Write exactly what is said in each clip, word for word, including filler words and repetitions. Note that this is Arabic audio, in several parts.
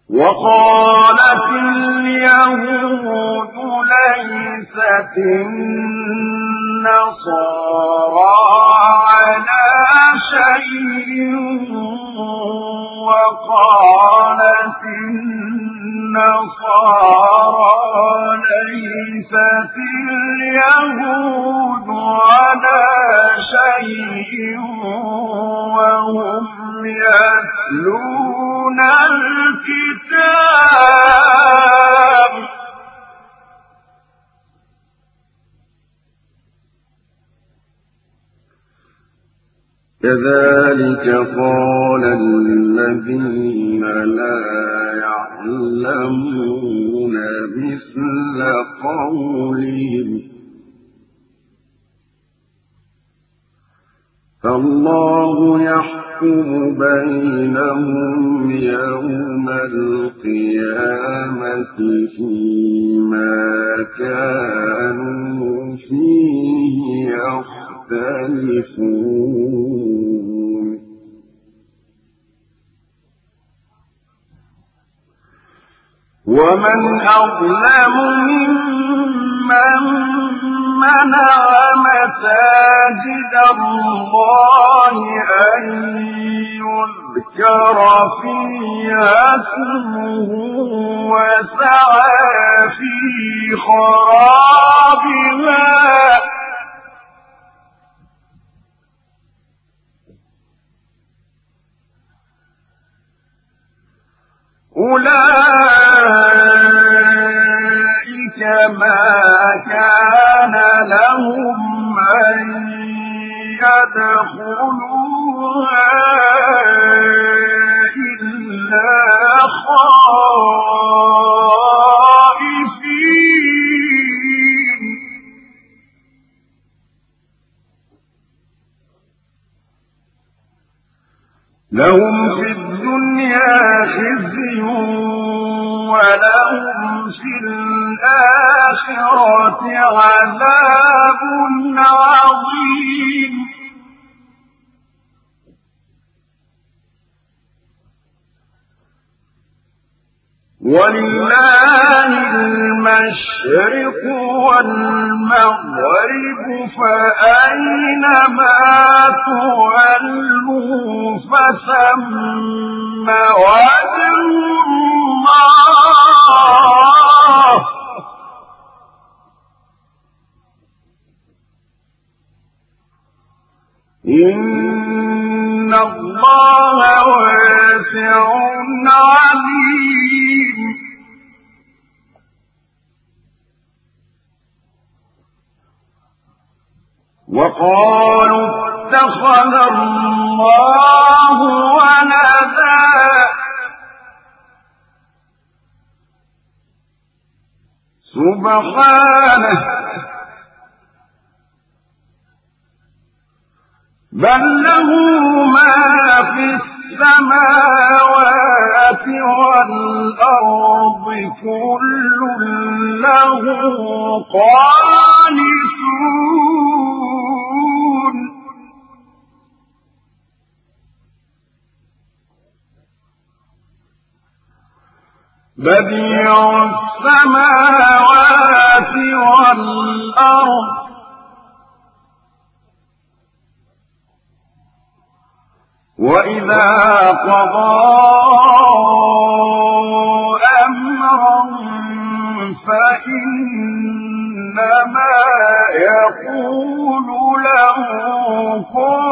وقالت اليهود ليست النصارى على شيء وقالت النصارى ليست اليهود على شيء وهم يتلون الكتاب كذلك قال الذين لا يعلمون مثل قولهم فالله يحكم بينهم يوم القيامة فيما كانوا فيه يختلفون ومن أظلم ممن منع مساجد الله أن يذكر فيها اسمه وسعى في خرابها أولئك ما كان لهم أن يدخلوها إلا خائفين لهم في الدنيا خزي ولهم في الآخرة عذاب عظيم ولله المشرق والمغرب فأينما تولوا فثم وجه الله إن الله واسع عليم وقالوا اتخذ الله ولدا سبحانه بل له ما في السماوات والأرض كل له قانتون بديع السماوات والأرض وإذا قضى أمرا فإنما يقول له كن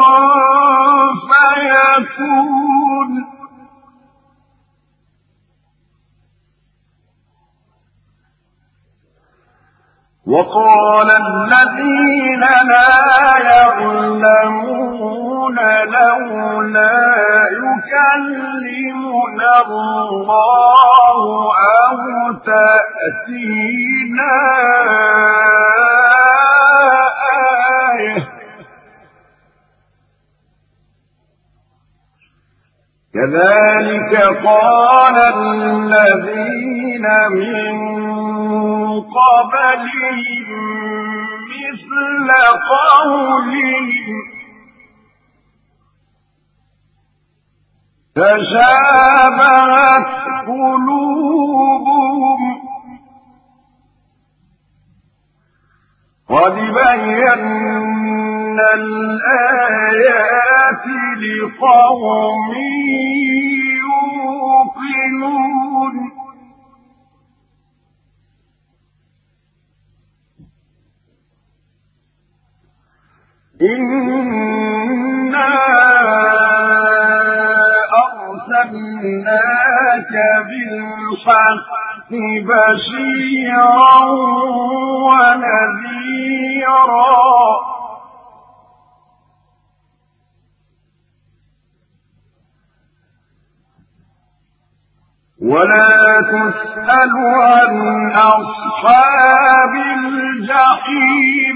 فيكون وقال الذين لا يعلمون لولا يكلمنا الله أو تأتينا آية كذلك قال الذين من قبلهم مثل قولهم تشابهت قلوبهم قد بينا الآيات لقوم يوقنون إنا أرسلناك بالحق بشيرا ونذيرا ولا تسأل عن أصحاب الجحيم